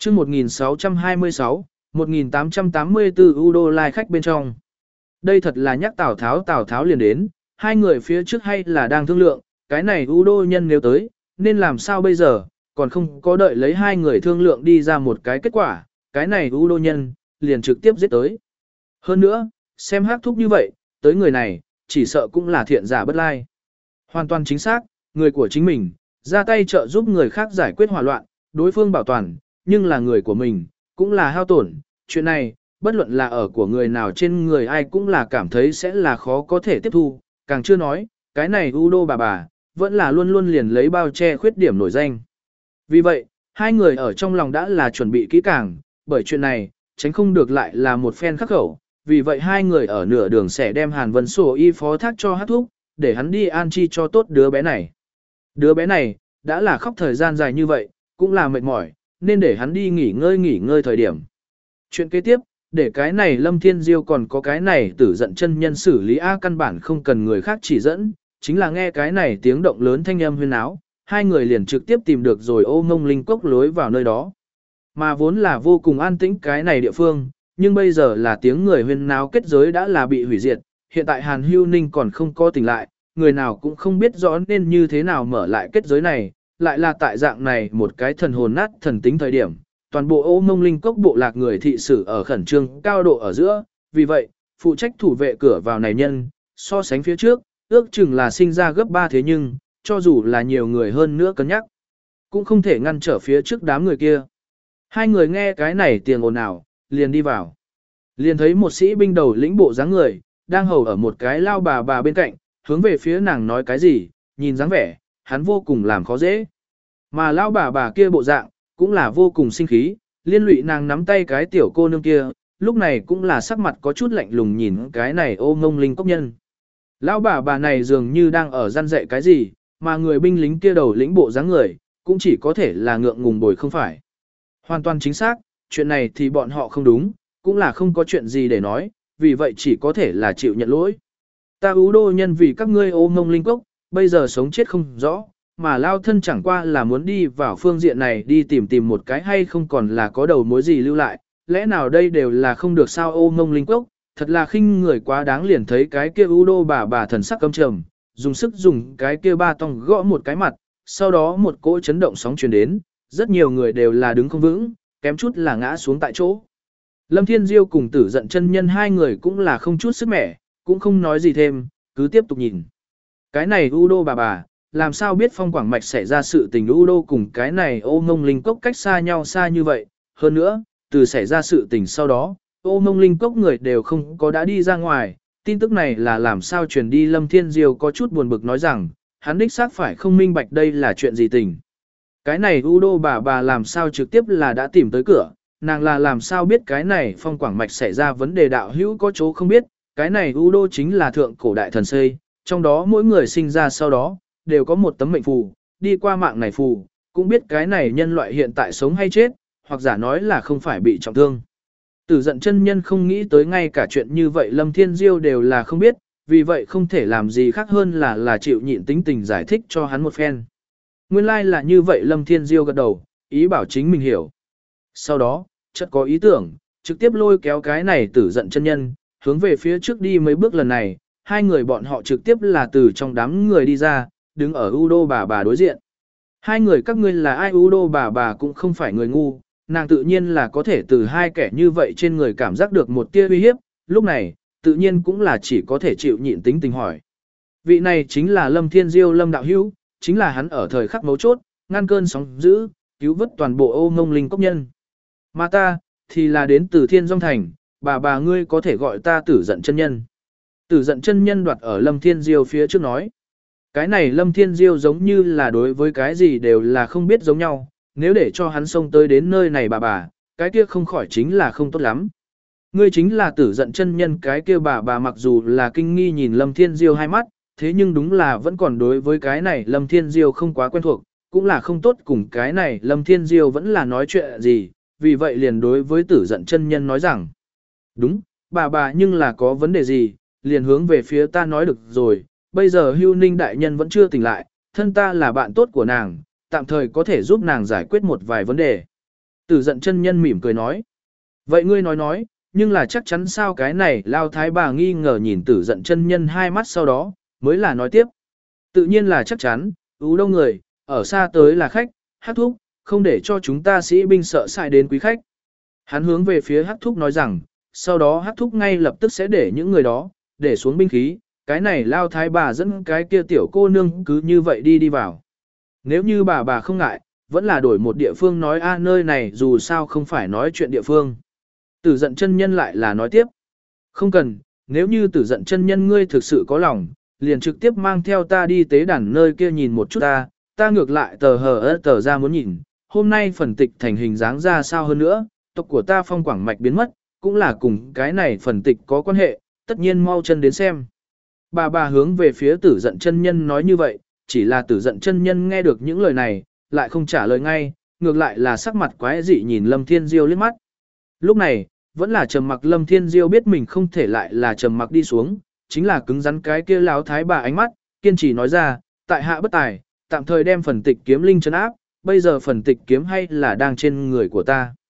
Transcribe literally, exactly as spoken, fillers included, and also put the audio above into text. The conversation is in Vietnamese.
chương một nghìn sáu trăm hai mươi sáu, một nghìn tám trăm tám mươi tư U đô lai khách bên trong. Đây thật là nhắc Tào Tháo Tào Tháo liền đến, hai người phía trước hay là đang thương lượng, cái này U đô nhân nếu tới, nên làm sao bây giờ, còn không có đợi lấy hai người thương lượng đi ra một cái kết quả, cái này U đô nhân, liền trực tiếp giết tới. Hơn nữa, xem Hắc Thúc như vậy, tới người này, chỉ sợ cũng là thiện giả bất lai. Hoàn toàn chính xác, người của chính mình, ra tay trợ giúp người khác giải quyết hỏa loạn, đối phương bảo toàn, nhưng là người của mình, cũng là hao tổn. Chuyện này, bất luận là ở của người nào trên người ai cũng là cảm thấy sẽ là khó có thể tiếp thu, càng chưa nói, cái này U đô bà bà, vẫn là luôn luôn liền lấy bao che khuyết điểm nổi danh. Vì vậy, hai người ở trong lòng đã là chuẩn bị kỹ càng, bởi chuyện này, tránh không được lại là một phen khắc khẩu. Vì vậy hai người ở nửa đường sẽ đem Hàn Vân sổ y phó thác cho Hắc Thúc, để hắn đi an chi cho tốt đứa bé này. Đứa bé này, đã là khóc thời gian dài như vậy, cũng là mệt mỏi, nên để hắn đi nghỉ ngơi nghỉ ngơi thời điểm. Chuyện kế tiếp, để cái này Lâm Thiên Diêu còn có cái này Tử Giận chân nhân xử lý A căn bản không cần người khác chỉ dẫn, chính là nghe cái này tiếng động lớn thanh âm huyên áo, hai người liền trực tiếp tìm được rồi Ô Ngông Linh Cốc lối vào nơi đó. Mà vốn là vô cùng an tĩnh cái này địa phương, nhưng bây giờ là tiếng người huyên náo kết giới đã là bị hủy diệt, hiện tại Hàn Hưu Ninh còn không có tỉnh lại, người nào cũng không biết rõ nên như thế nào mở lại kết giới này, lại là tại dạng này một cái thần hồn nát thần tính thời điểm, toàn bộ Ô Mông Linh Cốc bộ lạc người thị sử ở khẩn trương cao độ ở giữa, vì vậy, phụ trách thủ vệ cửa vào này nhân, so sánh phía trước, ước chừng là sinh ra gấp ba thế nhưng, cho dù là nhiều người hơn nữa cân nhắc, cũng không thể ngăn trở phía trước đám người kia. Hai người nghe cái này tiếng ồn ào, liền đi vào. Liền thấy một sĩ binh đầu lĩnh bộ dáng người, đang hầu ở một cái lao bà bà bên cạnh, hướng về phía nàng nói cái gì, nhìn dáng vẻ, hắn vô cùng làm khó dễ. Mà lao bà bà kia bộ dạng, cũng là vô cùng sinh khí, liên lụy nàng nắm tay cái tiểu cô nương kia, lúc này cũng là sắc mặt có chút lạnh lùng nhìn cái này Ô Ngông Linh Cốc nhân. Lão bà bà này dường như đang ở gian dạy cái gì, mà người binh lính kia đầu lĩnh bộ dáng người, cũng chỉ có thể là ngượng ngùng bồi không phải. Hoàn toàn chính xác, chuyện này thì bọn họ không đúng, cũng là không có chuyện gì để nói, vì vậy chỉ có thể là chịu nhận lỗi. Ta ưu đô nhân vì các ngươi Ô Ngông Linh Cốc, bây giờ sống chết không rõ, mà lao thân chẳng qua là muốn đi vào phương diện này đi tìm tìm một cái hay không còn là có đầu mối gì lưu lại, lẽ nào đây đều là không được sao Ô Ngông Linh Cốc, thật là khinh người quá đáng liền thấy cái kia ưu đô bà bà thần sắc căm trầm, dùng sức dùng cái kia ba tông gõ một cái mặt, sau đó một cỗ chấn động sóng truyền đến, rất nhiều người đều là đứng không vững, kém chút là ngã xuống tại chỗ. Lâm Thiên Diêu cùng Tử Giận chân nhân hai người cũng là không chút sức mẻ, cũng không nói gì thêm, cứ tiếp tục nhìn. Cái này U đô bà bà, làm sao biết Phong Quảng Mạch xảy ra sự tình U đô cùng cái này Ô Ngông Linh Cốc cách xa nhau xa như vậy, hơn nữa, từ xảy ra sự tình sau đó, Ô Ngông Linh Cốc người đều không có đã đi ra ngoài, tin tức này là làm sao truyền đi. Lâm Thiên Diêu có chút buồn bực nói rằng, hắn đích xác phải không minh bạch đây là chuyện gì tình. Cái này U đô bà bà làm sao trực tiếp là đã tìm tới cửa, nàng là làm sao biết cái này Phong Quảng Mạch xảy ra vấn đề đạo hữu có chỗ không biết, cái này U đô chính là thượng cổ đại thần xây, trong đó mỗi người sinh ra sau đó, đều có một tấm mệnh phù, đi qua mạng này phù, cũng biết cái này nhân loại hiện tại sống hay chết, hoặc giả nói là không phải bị trọng thương. Tử Giận chân nhân không nghĩ tới ngay cả chuyện như vậy Lâm Thiên Diêu đều là không biết, vì vậy không thể làm gì khác hơn là là chịu nhịn tính tình giải thích cho hắn một phen. Nguyên lai like là như vậy. Lâm Thiên Diêu gật đầu, ý bảo chính mình hiểu. Sau đó, chợt có ý tưởng, trực tiếp lôi kéo cái này Tử Giận chân nhân, hướng về phía trước đi mấy bước. Lần này, hai người bọn họ trực tiếp là từ trong đám người đi ra, đứng ở U đô bà bà đối diện. Hai người các ngươi là ai? U đô bà bà cũng không phải người ngu, nàng tự nhiên là có thể từ hai kẻ như vậy trên người cảm giác được một tia uy hiếp, lúc này, tự nhiên cũng là chỉ có thể chịu nhịn tính tình hỏi. Vị này chính là Lâm Thiên Diêu Lâm đạo hữu, chính là hắn ở thời khắc mấu chốt, ngăn cơn sóng dữ, cứu vớt toàn bộ Ô Ngông Linh Cốc nhân. Mà ta, thì là đến từ Thiên Dung Thành, bà bà ngươi có thể gọi ta Tử Giận chân nhân. Tử Giận chân nhân đoạt ở Lâm Thiên Diêu phía trước nói. Cái này Lâm Thiên Diêu giống như là đối với cái gì đều là không biết giống nhau, nếu để cho hắn xông tới đến nơi này bà bà, cái kia không khỏi chính là không tốt lắm. Ngươi chính là Tử Giận chân nhân. Cái kia bà bà mặc dù là kinh nghi nhìn Lâm Thiên Diêu hai mắt, thế nhưng đúng là vẫn còn đối với cái này Lâm Thiên Diêu không quá quen thuộc, cũng là không tốt cùng cái này Lâm Thiên Diêu vẫn là nói chuyện gì, vì vậy liền đối với Tử Giận chân nhân nói rằng, đúng, bà bà nhưng là có vấn đề gì, liền hướng về phía ta nói được rồi, bây giờ Hưu Ninh đại nhân vẫn chưa tỉnh lại, thân ta là bạn tốt của nàng, tạm thời có thể giúp nàng giải quyết một vài vấn đề. Tử giận chân nhân mỉm cười nói. Vậy ngươi nói nói, nhưng là chắc chắn sao cái này lao thái bà nghi ngờ nhìn tử giận chân nhân hai mắt sau đó, mới là nói tiếp. Tự nhiên là chắc chắn, ú đông người, ở xa tới là khách, hắc thúc, không để cho chúng ta sĩ binh sợ sai đến quý khách. Hắn hướng về phía hắc thúc nói rằng, sau đó hắc thúc ngay lập tức sẽ để những người đó, để xuống binh khí, cái này lao thái bà dẫn cái kia tiểu cô nương cứ như vậy đi đi vào. Nếu như bà bà không ngại, vẫn là đổi một địa phương nói a nơi này dù sao không phải nói chuyện địa phương. Tử giận chân nhân lại là nói tiếp. Không cần, nếu như tử giận chân nhân ngươi thực sự có lòng, liền trực tiếp mang theo ta đi tế đàn nơi kia nhìn một chút ta, ta ngược lại tờ hờ ớt tờ ra muốn nhìn, hôm nay phần tịch thành hình dáng ra sao hơn nữa, tộc của ta phong quảng mạch biến mất, cũng là cùng cái này phần tịch có quan hệ, tất nhiên mau chân đến xem. Bà bà hướng về phía tử giận chân nhân nói như vậy, chỉ là tử giận chân nhân nghe được những lời này, lại không trả lời ngay, ngược lại là sắc mặt quái dị nhìn Lâm Thiên Diêu liếc mắt. Lúc này, vẫn là trầm mặc Lâm Thiên Diêu biết mình không thể lại là trầm mặc đi xuống, chính là cứng rắn cái kia láo thái bà ánh mắt, kiên trì nói ra, tại hạ bất tài, tạm thời đem phần tịch kiếm linh trấn áp, bây giờ phần tịch kiếm hay là đang trên người của ta.